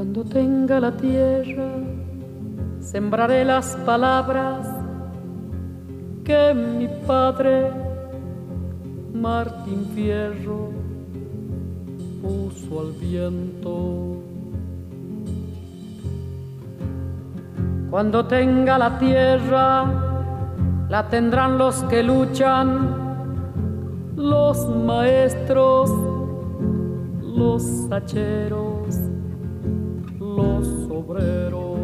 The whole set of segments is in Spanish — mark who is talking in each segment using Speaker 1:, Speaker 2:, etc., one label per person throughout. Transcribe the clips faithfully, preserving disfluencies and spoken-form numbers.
Speaker 1: Cuando tenga la tierra, sembraré las palabras que mi padre Martín Fierro puso al viento. Cuando tenga la tierra, la tendrán los que luchan, los maestros, los hacheros, los obreros.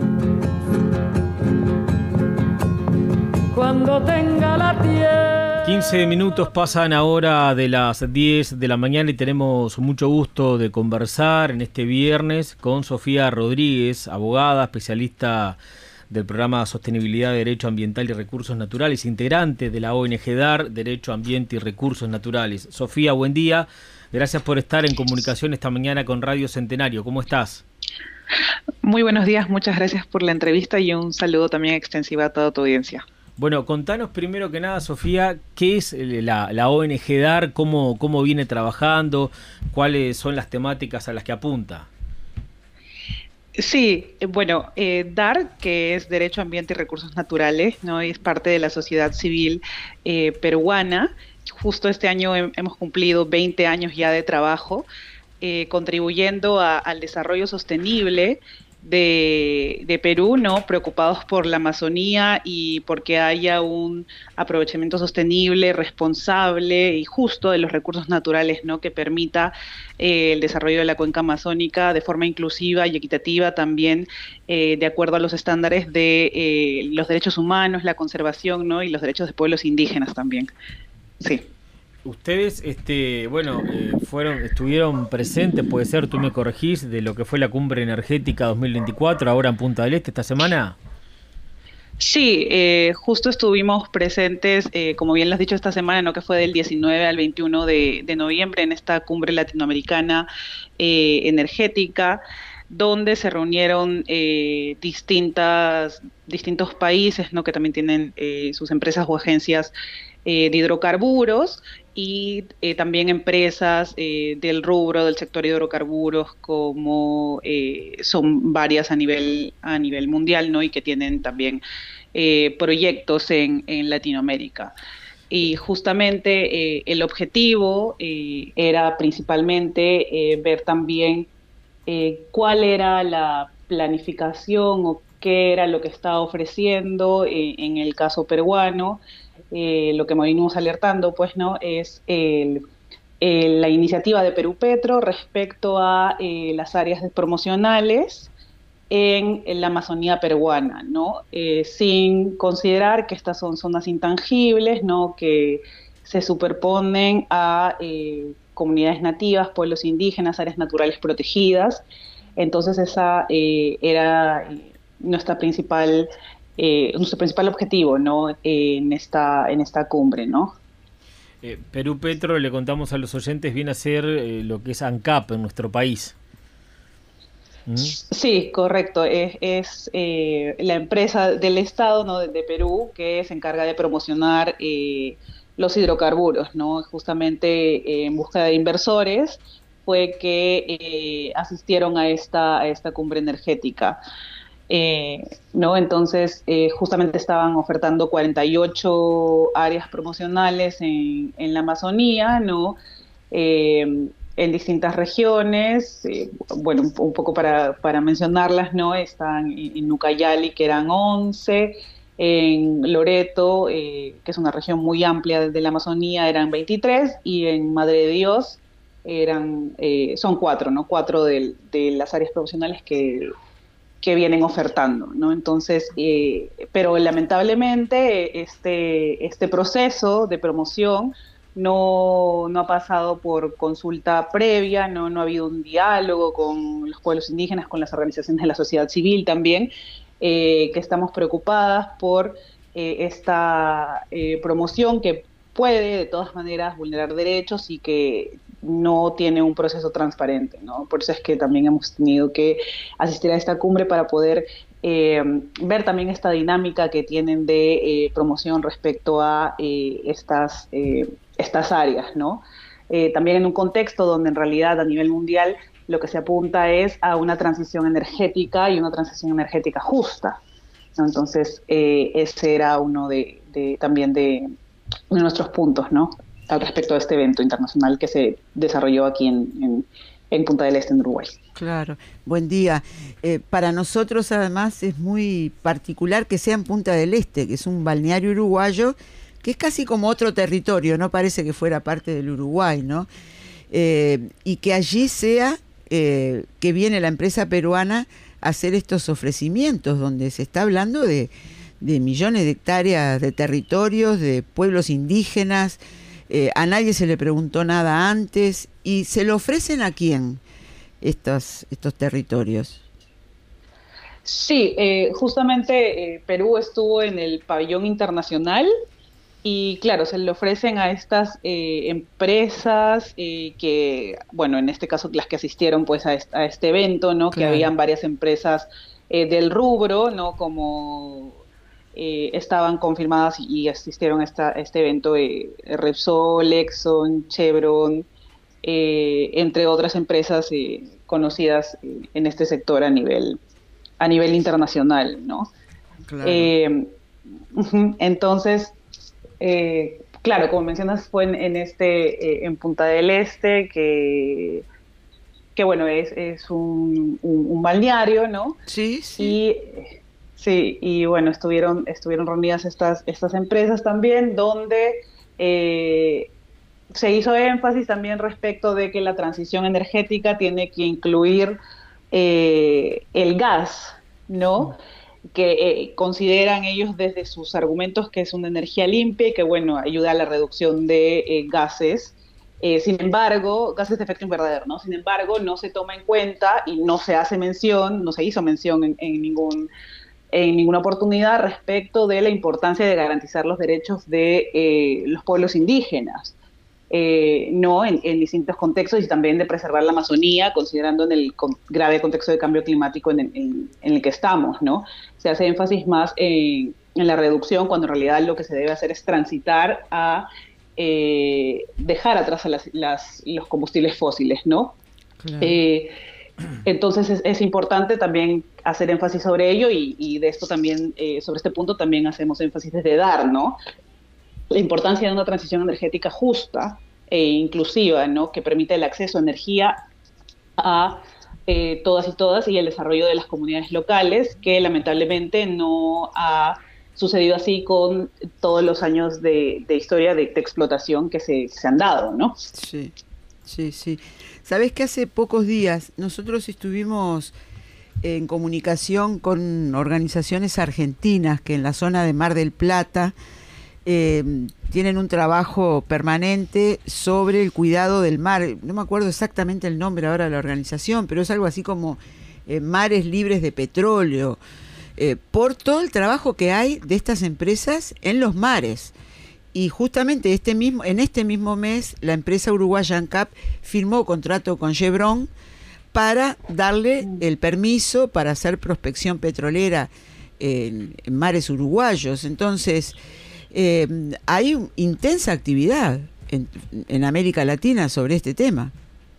Speaker 1: Cuando tenga la tierra.
Speaker 2: quince minutos pasan ahora de las diez de la mañana y tenemos mucho gusto de conversar en este viernes con Sofía Rodríguez, abogada, especialista del programa Sostenibilidad, Derecho Ambiental y Recursos Naturales, integrante de la O N G DAR, Derecho, Ambiente y Recursos Naturales. Sofía, buen día. Gracias por estar en comunicación esta mañana con Radio Centenario. ¿Cómo estás?
Speaker 3: Muy buenos días, muchas gracias por la entrevista y un saludo también extensivo a toda tu audiencia.
Speaker 2: Bueno, contanos primero que nada, Sofía, ¿qué es la, la O N G DAR? ¿Cómo, cómo viene trabajando? ¿Cuáles son las temáticas a las que apunta?
Speaker 3: Sí, bueno, eh, DAR, que es Derecho, Ambiente y Recursos Naturales, ¿no? Y es parte de la sociedad civil eh, peruana. Justo este año he, hemos cumplido veinte años ya de trabajo, eh, contribuyendo a, al desarrollo sostenible de, de Perú, ¿no? Preocupados por la Amazonía y porque haya un aprovechamiento sostenible, responsable y justo de los recursos naturales, ¿no? Que permita eh, el desarrollo de la cuenca amazónica de forma inclusiva y equitativa, también eh, de acuerdo a los estándares de eh, los derechos humanos, la conservación, ¿no? Y los derechos de pueblos indígenas también. Sí.
Speaker 2: Ustedes, este, bueno, eh, fueron, estuvieron presentes, puede ser, tú me corregís, de lo que fue la Cumbre Energética dos mil veinticuatro, ahora en Punta del Este, esta semana.
Speaker 3: Sí, eh, justo estuvimos presentes, eh, como bien lo has dicho, esta semana, ¿no? Que fue del diecinueve al veintiuno de, de noviembre en esta Cumbre Latinoamericana eh, Energética, donde se reunieron eh, distintas, distintos países, ¿no? Que también tienen eh, sus empresas o agencias eh, de hidrocarburos y eh, también empresas eh, del rubro del sector de hidrocarburos, como eh, son varias a nivel, a nivel mundial, ¿no? Y que tienen también eh, proyectos en, en Latinoamérica. Y justamente eh, el objetivo eh, era principalmente eh, ver también eh, cuál era la planificación o qué era lo que estaba ofreciendo eh, en el caso peruano. Eh, lo que venimos alertando, pues, ¿no? Es el, el, la iniciativa de Perú Petro respecto a eh, las áreas promocionales en, en la Amazonía peruana, ¿no? Eh, sin considerar que estas son zonas intangibles, ¿no? Que se superponen a eh, comunidades nativas, pueblos indígenas, áreas naturales protegidas. Entonces esa eh, era nuestra principal Eh, nuestro principal objetivo, ¿no? Eh, en esta en esta cumbre, ¿no?
Speaker 2: Eh, Perú Petro, le contamos a los oyentes, viene a ser eh, lo que es ANCAP en nuestro país. ¿Mm?
Speaker 3: Sí, correcto. Es, es eh, la empresa del Estado, ¿no? de, de Perú, que se encarga de promocionar eh, los hidrocarburos, ¿no? Justamente eh, en busca de inversores fue que eh, asistieron a esta a esta cumbre energética. Eh, ¿no? Entonces, eh, justamente estaban ofertando cuarenta y ocho áreas promocionales en, en la Amazonía, ¿no? Eh, en distintas regiones, eh, bueno, un, un poco para, para mencionarlas, ¿no? Están en, en Ucayali, que eran once, en Loreto, eh, que es una región muy amplia de la Amazonía, eran veintitrés, y en Madre de Dios eran, eh, son cuatro, ¿no? Cuatro de, de las áreas promocionales que que vienen ofertando, ¿no? Entonces, eh, pero lamentablemente este, este proceso de promoción no, no ha pasado por consulta previa, no, no ha habido un diálogo con los pueblos indígenas, con las organizaciones de la sociedad civil también, eh, que estamos preocupadas por eh, esta eh, promoción que puede de todas maneras vulnerar derechos y que no tiene un proceso transparente, ¿no? Por eso es que también hemos tenido que asistir a esta cumbre para poder eh, ver también esta dinámica que tienen de eh, promoción respecto a eh, estas, eh, estas áreas, ¿no? Eh, también en un contexto donde en realidad a nivel mundial lo que se apunta es a una transición energética y una transición energética justa, ¿no? Entonces, eh, ese era uno de, de también de, de nuestros puntos, ¿no?, al respecto de este evento internacional que se desarrolló aquí en, en, en Punta del Este, en Uruguay.
Speaker 4: Claro, buen día. Eh, para nosotros además es muy particular que sea en Punta del Este, que es un balneario uruguayo, que es casi como otro territorio, no parece que fuera parte del Uruguay, ¿no? Eh, y que allí sea eh, que viene la empresa peruana a hacer estos ofrecimientos, donde se está hablando de, de millones de hectáreas de territorios, de pueblos indígenas. Eh, a nadie se le preguntó nada antes, y se lo ofrecen a quién estos, estos territorios.
Speaker 3: Sí, eh, justamente eh, Perú estuvo en el pabellón internacional y claro, se le ofrecen a estas eh, empresas eh, que, bueno, en este caso las que asistieron pues a este, a este evento, ¿no? Claro. Que habían varias empresas eh, del rubro, ¿no? Como eh, estaban confirmadas y, y asistieron a, esta, a este evento eh, Repsol, Exxon, Chevron, eh, entre otras empresas eh, conocidas eh, en este sector a nivel a nivel internacional, ¿no?
Speaker 4: Claro.
Speaker 3: Eh, entonces, eh, claro, como mencionas, fue en, en este, eh, en Punta del Este, que, que bueno, es, es un, un, un balneario, ¿no?
Speaker 4: Sí, sí.
Speaker 3: Y, sí, y bueno, estuvieron, estuvieron reunidas estas, estas empresas también, donde eh, se hizo énfasis también respecto de que la transición energética tiene que incluir Eh, el gas, ¿no? Que eh, consideran ellos desde sus argumentos que es una energía limpia y que, bueno, ayuda a la reducción de eh, gases. Eh, sin embargo, gases de efecto invernadero, ¿no? Sin embargo, no se toma en cuenta y no se hace mención, no se hizo mención en, en, ningún, en ninguna oportunidad respecto de la importancia de garantizar los derechos de eh, los pueblos indígenas. Eh, no en, en distintos contextos y también de preservar la Amazonía, considerando en el con, grave contexto de cambio climático en el, en, en el que estamos, ¿no? Se hace énfasis más en, en la reducción, cuando en realidad lo que se debe hacer es transitar a eh, dejar atrás a las, las, los combustibles fósiles, ¿no? Claro. Eh, entonces es, es importante también hacer énfasis sobre ello y, y de esto también, eh, sobre este punto también hacemos énfasis desde DAR, ¿no? La importancia de una transición energética justa e inclusiva, ¿no? Que permite el acceso a energía a eh, todas y todas y el desarrollo de las comunidades locales, que lamentablemente no ha sucedido así con todos los años de, de historia de, de explotación que se, que se han dado, ¿no?
Speaker 4: Sí, sí, sí. Sabés que hace pocos días nosotros estuvimos en comunicación con organizaciones argentinas que en la zona de Mar del Plata Eh, tienen un trabajo permanente sobre el cuidado del mar. No me acuerdo exactamente el nombre ahora de la organización, pero es algo así como eh, Mares Libres de Petróleo, eh, por todo el trabajo que hay de estas empresas en los mares. Y justamente este mismo, en este mismo mes, la empresa uruguaya ANCAP firmó contrato con Chevron para darle el permiso para hacer prospección petrolera en, en mares uruguayos. Entonces, Eh, hay un, intensa actividad en, en América Latina sobre este tema.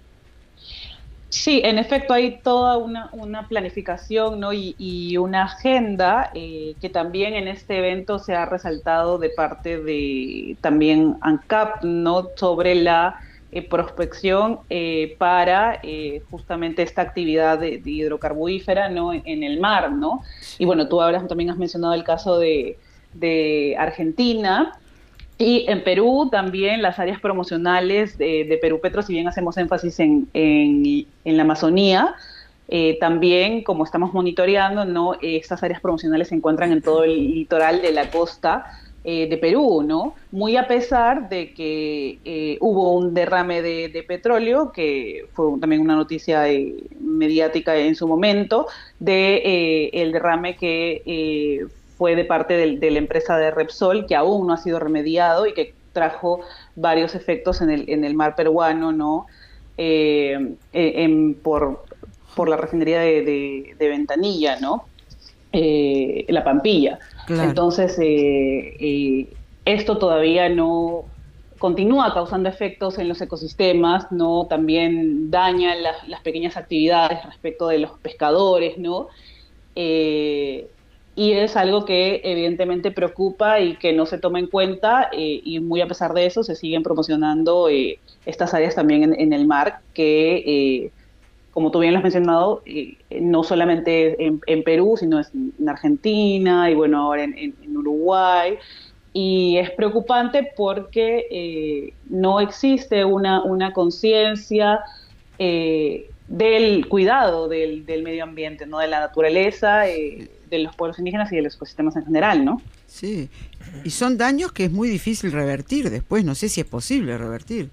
Speaker 3: Sí, en efecto hay toda una, una planificación, ¿no? y, y una agenda eh, que también en este evento se ha resaltado de parte de también ANCAP, ¿no? Sobre la eh, prospección eh, para eh, justamente esta actividad de, de hidrocarburífera, ¿no? En, en el mar, ¿no? Y bueno, tú ahora también has mencionado el caso de de Argentina, y en Perú también las áreas promocionales de, de Perú Petro, si bien hacemos énfasis en, en, en la Amazonía, eh, también como estamos monitoreando, ¿no? Estas áreas promocionales se encuentran en todo el litoral de la costa eh, de Perú, ¿no? Muy a pesar de que eh, hubo un derrame de, de petróleo, que fue también una noticia eh, mediática en su momento, de eh, el derrame que eh, fue de parte de, de la empresa de Repsol, que aún no ha sido remediado y que trajo varios efectos en el, en el mar peruano, ¿no? Eh, en, por, por la refinería de, de, de Ventanilla, ¿no? Eh, la Pampilla. Claro. Entonces, eh, eh, esto todavía no, continúa causando efectos en los ecosistemas, ¿no? También daña las, las pequeñas actividades respecto de los pescadores, ¿no? Eh, y es algo que evidentemente preocupa y que no se toma en cuenta, eh, y muy a pesar de eso se siguen promocionando eh, estas áreas también en, en el mar que, eh, como tú bien lo has mencionado, eh, no solamente en, en Perú, sino en Argentina y bueno, ahora en, en, en Uruguay. Y es preocupante porque eh, no existe una, una conciencia eh, del cuidado del, del medio ambiente, ¿no? De la naturaleza, eh, de los pueblos indígenas y de los ecosistemas en general, ¿no?
Speaker 4: Sí, y son daños que es muy difícil revertir después, no sé si es posible revertir.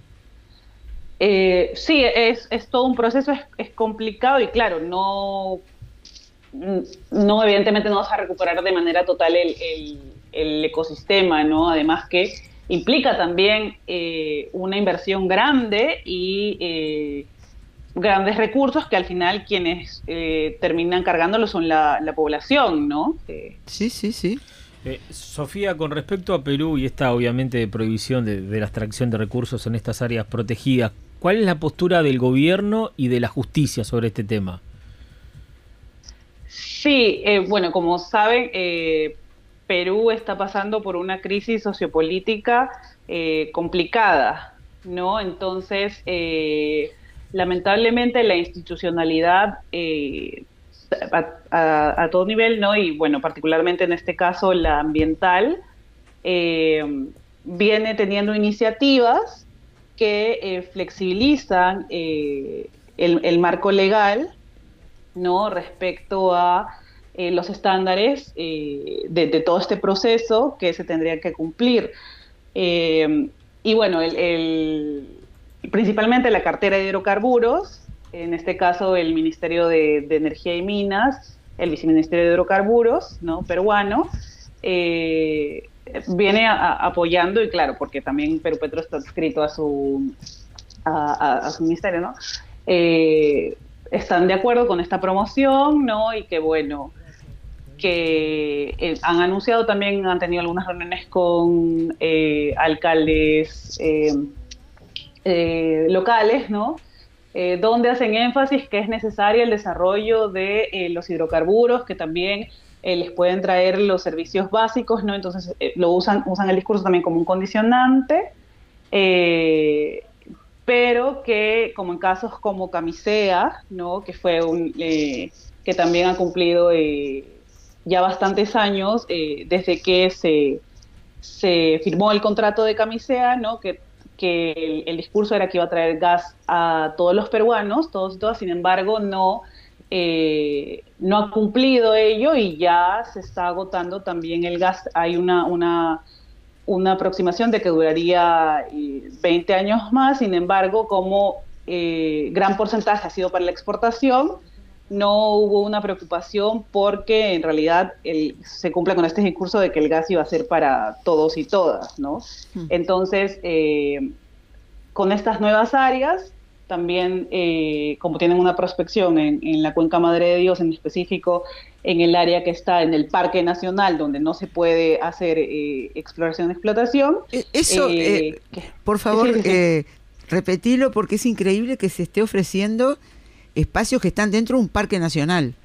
Speaker 3: Eh, sí, es, es todo un proceso, es, es complicado y claro, no, no evidentemente no vas a recuperar de manera total el, el, el ecosistema, ¿no? Además que implica también eh, una inversión grande y eh, grandes recursos que al final quienes eh, terminan cargándolo son la, la población, ¿no? Eh,
Speaker 4: sí, sí, sí.
Speaker 2: Eh, Sofía, con respecto a Perú y esta obviamente prohibición de, de la extracción de recursos en estas áreas protegidas, ¿cuál es la postura del gobierno y de la justicia sobre este tema?
Speaker 3: Sí, eh, bueno, como saben, eh, Perú está pasando por una crisis sociopolítica eh, complicada, ¿no? Entonces, eh, lamentablemente la institucionalidad eh, a, a, a todo nivel, ¿no? Y bueno, particularmente en este caso la ambiental, eh, viene teniendo iniciativas que eh, flexibilizan eh, el, el marco legal, ¿no? Respecto a eh, los estándares eh, de, de todo este proceso que se tendría que cumplir. Eh, y bueno, el, el, principalmente la cartera de hidrocarburos, en este caso el Ministerio de, de Energía y Minas, el Viceministerio de Hidrocarburos, ¿no? Peruano, eh, viene a, a, apoyando, y claro, porque también Perupetro está adscrito a su, a, a, a su ministerio, ¿no? Eh, están de acuerdo con esta promoción, ¿no? Y que bueno, que eh, han anunciado también, han tenido algunas reuniones con eh, alcaldes eh, eh, locales, ¿no? Eh, donde hacen énfasis que es necesario el desarrollo de eh, los hidrocarburos, que también eh, les pueden traer los servicios básicos, ¿no? Entonces eh, lo usan, usan el discurso también como un condicionante, eh, pero que como en casos como Camisea, ¿no? Que fue un eh, que también ha cumplido eh, ya bastantes años eh, desde que se, se firmó el contrato de Camisea, ¿no? Que que el, el discurso era que iba a traer gas a todos los peruanos, todos y todas, sin embargo no, eh, no ha cumplido ello y ya se está agotando también el gas. Hay una, una, una aproximación de que duraría eh, veinte años más, sin embargo, como eh, gran porcentaje ha sido para la exportación, no hubo una preocupación porque en realidad el, se cumple con este discurso de que el gas iba a ser para todos y todas, ¿no? Mm. Entonces, eh, con estas nuevas áreas, también eh, como tienen una prospección en, en la Cuenca Madre de Dios, en específico en el área que está en el Parque Nacional, donde no se puede hacer eh, exploración y explotación.
Speaker 4: Eso, eh, eh, que, por favor, sí, sí, sí. Eh, repetilo porque es increíble que se esté ofreciendo espacios que están dentro de un parque nacional.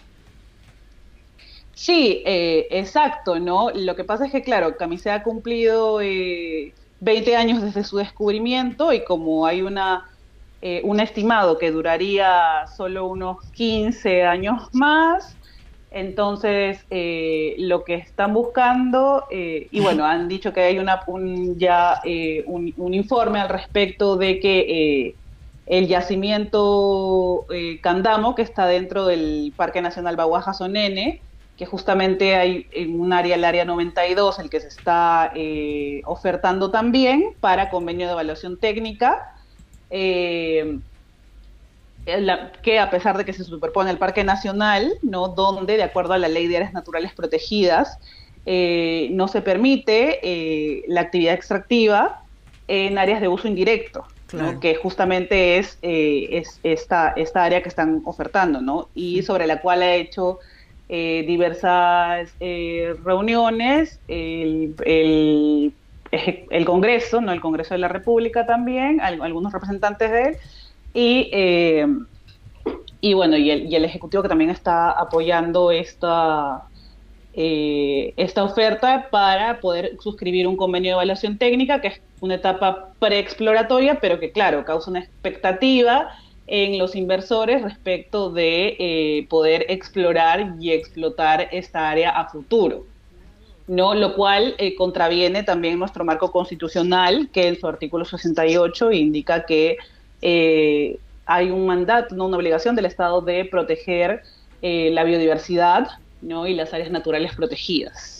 Speaker 3: Sí, eh, exacto, ¿no? Lo que pasa es que, claro, Camisea ha cumplido eh, veinte años desde su descubrimiento y como hay una eh, un estimado que duraría solo unos quince años más, entonces eh, lo que están buscando, eh, y bueno, han dicho que hay una un, ya eh, un, un informe al respecto de que eh, el yacimiento eh, Candamo, que está dentro del Parque Nacional Baguaja-Sonene, que justamente hay en un área, el área noventa y dos, el que se está eh, ofertando también para convenio de evaluación técnica, eh, la, que a pesar de que se superpone el Parque Nacional, ¿no? Donde, de acuerdo a la Ley de Áreas Naturales Protegidas, eh, no se permite eh, la actividad extractiva en áreas de uso indirecto. Claro. ¿No? Que justamente es, eh, es esta, esta área que están ofertando, ¿no? Y sobre la cual ha hecho eh, diversas eh, reuniones el, el el Congreso, ¿no? El Congreso de la República también, algunos representantes de él, y, eh, y bueno, y el, y el Ejecutivo que también está apoyando esta, eh, esta oferta para poder suscribir un convenio de evaluación técnica, que es una etapa preexploratoria, pero que claro, causa una expectativa en los inversores respecto de eh, poder explorar y explotar esta área a futuro, ¿no? Lo cual eh, contraviene también nuestro marco constitucional, que en su artículo sesenta y ocho indica que eh, hay un mandato, ¿no? Una obligación del Estado de proteger eh, la biodiversidad, ¿no? Y las áreas naturales protegidas.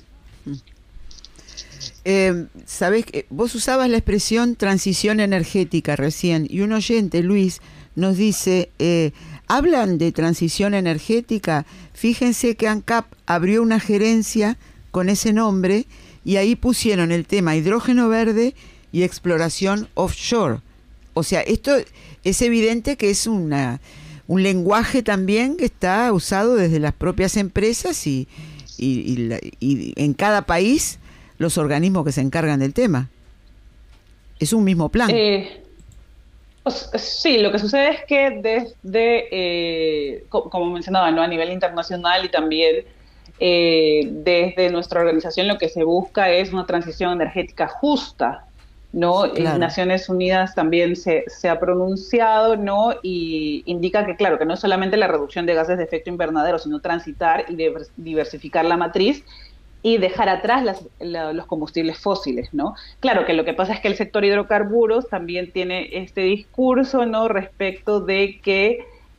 Speaker 4: Eh, Sabés que vos usabas la expresión transición energética recién, y un oyente, Luis, nos dice, eh, hablan de transición energética, fíjense que ANCAP abrió una gerencia con ese nombre y ahí pusieron el tema hidrógeno verde y exploración offshore. O sea, esto es evidente que es una, un lenguaje también que está usado desde las propias empresas y, y, y, la, y en cada país los organismos que se encargan del tema. Es un mismo plan.
Speaker 3: Eh, pues, sí, lo que sucede es que desde, eh, co como mencionaba, ¿no? A nivel internacional y también eh, desde nuestra organización lo que se busca es una transición energética justa, ¿no? Claro. Naciones Unidas también se, se ha pronunciado, ¿no? Y indica que, claro, que no es solamente la reducción de gases de efecto invernadero, sino transitar y diversificar la matriz y dejar atrás las, la, los combustibles fósiles, ¿no? Claro que lo que pasa es que el sector hidrocarburos también tiene este discurso, ¿no? Respecto de que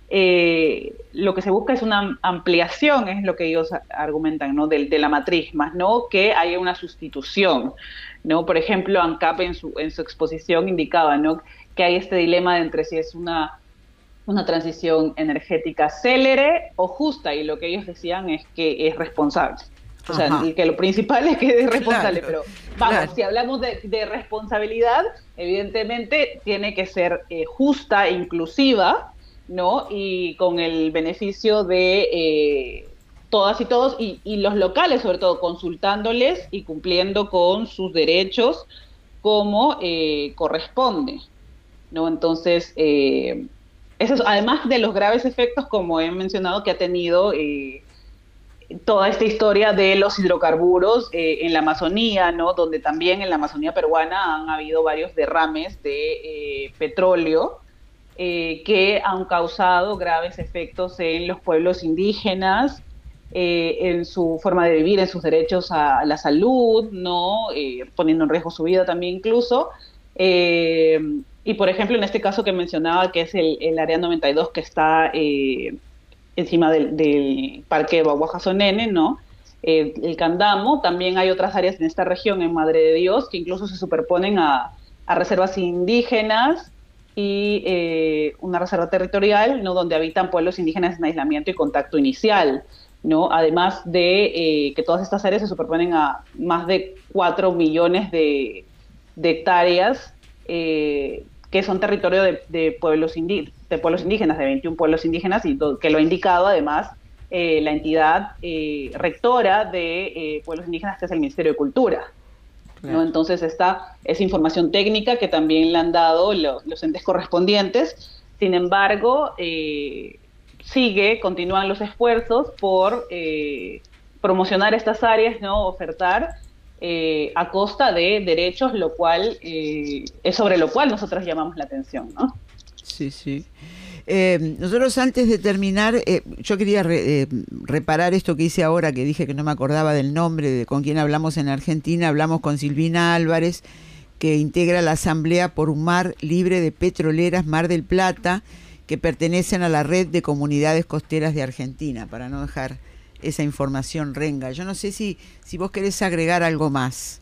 Speaker 3: eh, lo que se busca es una ampliación, es lo que ellos argumentan, ¿no? De, de la matriz, más no que haya una sustitución, ¿no? Por ejemplo, ANCAP en su, en su exposición indicaba, ¿no? Que hay este dilema entre si es una, una transición energética célere o justa, y lo que ellos decían es que es responsable. O sea, Ajá. que lo principal es que es responsable, claro, pero vamos, claro. si hablamos de, de responsabilidad, evidentemente tiene que ser eh, justa, inclusiva, ¿no? Y con el beneficio de eh, todas y todos, y, y los locales sobre todo, consultándoles y cumpliendo con sus derechos como eh, corresponde, ¿no? Entonces, eh, eso es, además de los graves efectos, como he mencionado, que ha tenido eh, toda esta historia de los hidrocarburos eh, en la Amazonía, ¿no? Donde también en la Amazonía peruana han habido varios derrames de eh, petróleo eh, que han causado graves efectos en los pueblos indígenas, eh, en su forma de vivir, en sus derechos a la salud, ¿no? Eh, poniendo en riesgo su vida también incluso. Eh, y por ejemplo, en este caso que mencionaba, que es el, el área noventa y dos, que está Eh, encima del, del parque Guajazonene, ¿no? Eh, el Candamo, también hay otras áreas en esta región, en Madre de Dios, que incluso se superponen a, a reservas indígenas y eh, una reserva territorial, ¿no? Donde habitan pueblos indígenas en aislamiento y contacto inicial, ¿no? Además de eh, que todas estas áreas se superponen a más de cuatro millones de, de hectáreas, eh, que son territorio de, de, pueblos indi de pueblos indígenas, de veintiún pueblos indígenas, y que lo ha indicado además eh, la entidad eh, rectora de eh, pueblos indígenas, que es el Ministerio de Cultura. Claro. ¿No? Entonces esta es información técnica que también le han dado los, los entes correspondientes. Sin embargo, eh, sigue, continúan los esfuerzos por eh, promocionar estas áreas, ¿no? Ofertar Eh, a costa de derechos, lo cual eh, es sobre lo cual nosotros llamamos la atención, ¿no?
Speaker 4: Sí, sí. Eh, nosotros antes de terminar, eh, yo quería re, eh, reparar esto que hice ahora, que dije que no me acordaba del nombre de con quién hablamos en Argentina. Hablamos con Silvina Álvarez, que integra la Asamblea por un Mar Libre de Petroleras Mar del Plata, que pertenecen a la Red de Comunidades Costeras de Argentina, para no dejar esa información renga. Yo no sé si, si vos querés agregar algo más.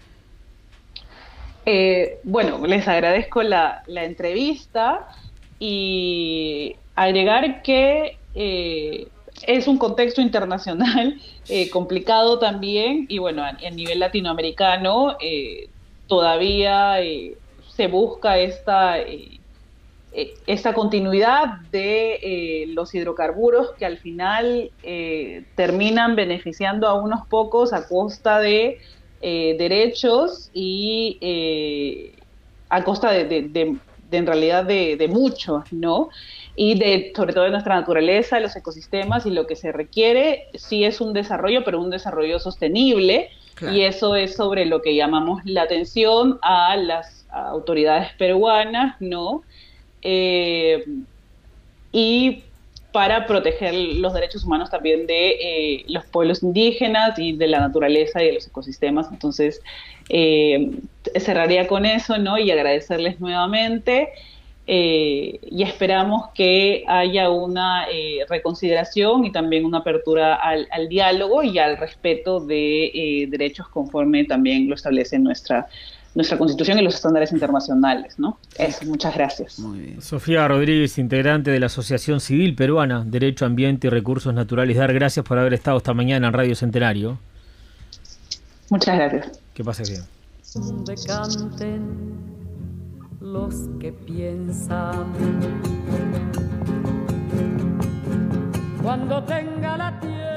Speaker 3: Eh, bueno, les agradezco la, la entrevista y agregar que eh, es un contexto internacional eh, complicado también, y bueno, a, a nivel latinoamericano eh, todavía eh, se busca esta... Eh, esta continuidad de eh, los hidrocarburos, que al final eh, terminan beneficiando a unos pocos a costa de eh, derechos y eh, a costa de, de, de, de en realidad de, de muchos, ¿no? Y de, sobre todo de nuestra naturaleza, los ecosistemas, y lo que se requiere sí es un desarrollo, pero un desarrollo sostenible, claro. Y eso es sobre lo que llamamos la atención a las autoridades peruanas, ¿no? Eh, y para proteger los derechos humanos también de eh, los pueblos indígenas y de la naturaleza y de los ecosistemas. Entonces, eh, cerraría con eso, ¿no? Y agradecerles nuevamente. Eh, y esperamos que haya una eh, reconsideración y también una apertura al, al diálogo y al respeto de eh, derechos conforme también lo establece nuestra nuestra Constitución y los estándares internacionales, ¿no? Eso, muchas gracias.
Speaker 2: Muy bien. Sofía Rodríguez, integrante de la Asociación Civil Peruana, Derecho, Ambiente y Recursos Naturales D A R, gracias por haber estado esta mañana en Radio Centenario.
Speaker 3: Muchas gracias.
Speaker 2: Que pase bien.
Speaker 1: Donde canten los que piensan, cuando tenga la tierra